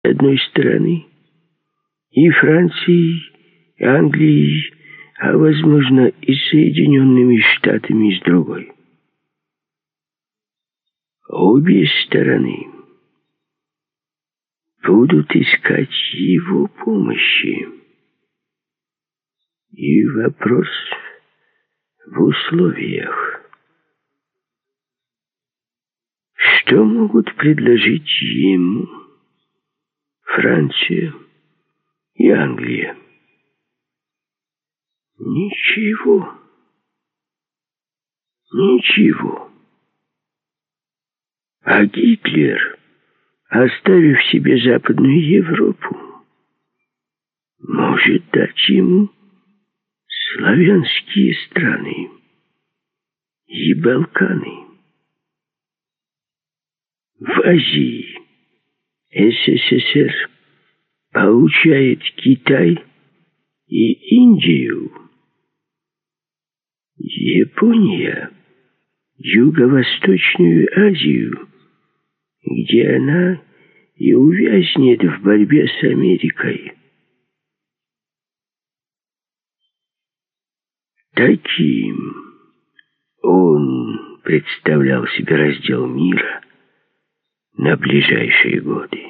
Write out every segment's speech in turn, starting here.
с одной стороны, и Францией, и Англией, а, возможно, и Соединенными Штатами с другой. Обе стороны будут искать его помощи. И вопрос в условиях. Что могут предложить ему Франция и Англия? Ничего. Ничего. А Гитлер, оставив себе Западную Европу, может дать ему славянские страны и Балканы. В Азии СССР получает Китай и Индию. Япония — Юго-Восточную Азию, где она и увязнет в борьбе с Америкой. Таким он представлял себе раздел мира на ближайшие годы.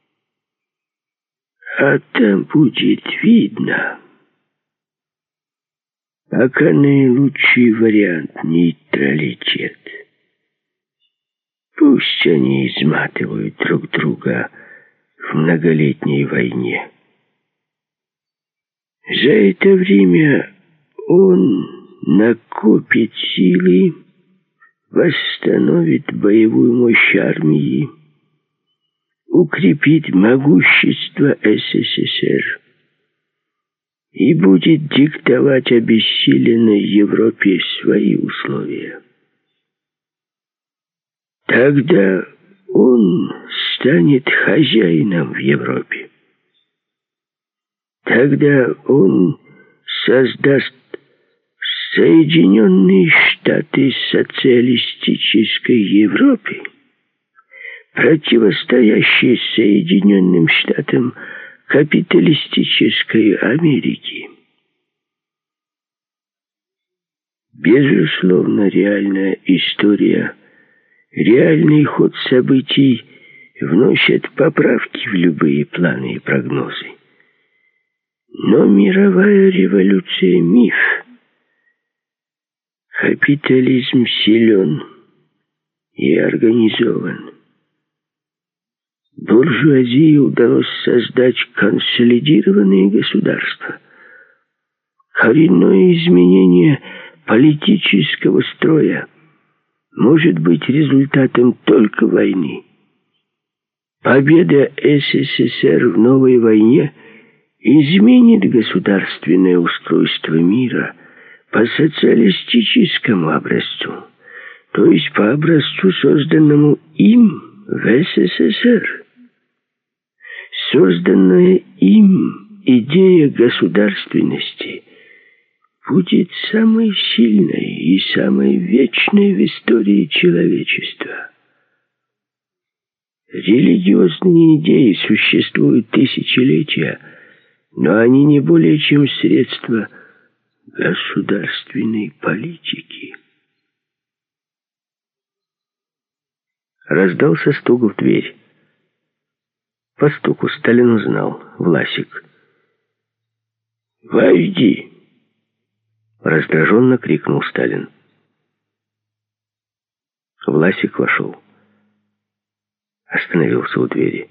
А там будет видно. Пока наилучший вариант — нейтралитет. Пусть они изматывают друг друга в многолетней войне. За это время он накопит силы, восстановит боевую мощь армии, укрепит могущество СССР и будет диктовать обессиленной Европе свои условия. Тогда он станет хозяином в Европе. Тогда он создаст Соединенные Штаты социалистической Европы, противостоящие Соединенным Штатам капиталистической Америки. Безусловно, реальная история, реальный ход событий вносят поправки в любые планы и прогнозы. Но мировая революция — миф. Капитализм силен и организован. Буржуазии удалось создать консолидированные государства. Коренное изменение политического строя может быть результатом только войны. Победа СССР в новой войне изменит государственное устройство мира по социалистическому образцу, то есть по образцу, созданному им в СССР. Созданная им идея государственности будет самой сильной и самой вечной в истории человечества. Религиозные идеи существуют тысячелетия, но они не более чем средства государственной политики. Раздался стук в дверь. По стуку Сталин узнал: Власик. «Войди!» — раздраженно крикнул Сталин. Власик вошел. Остановился у двери.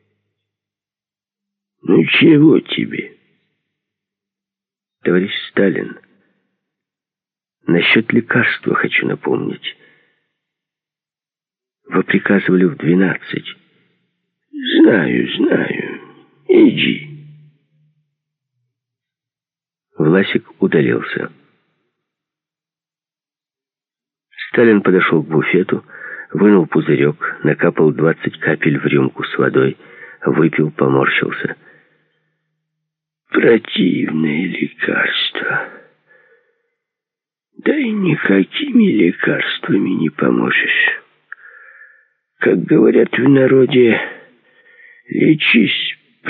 «Ну чего тебе?» «Товарищ Сталин, насчет лекарства хочу напомнить. Вы приказывали в 12. Знаю. Иди». Власик удалился. Сталин подошел к буфету, вынул пузырек, накапал 20 капель в рюмку с водой, выпил, поморщился. «Противное лекарство. Да и никакими лекарствами не поможешь. Как говорят в народе, Лечись.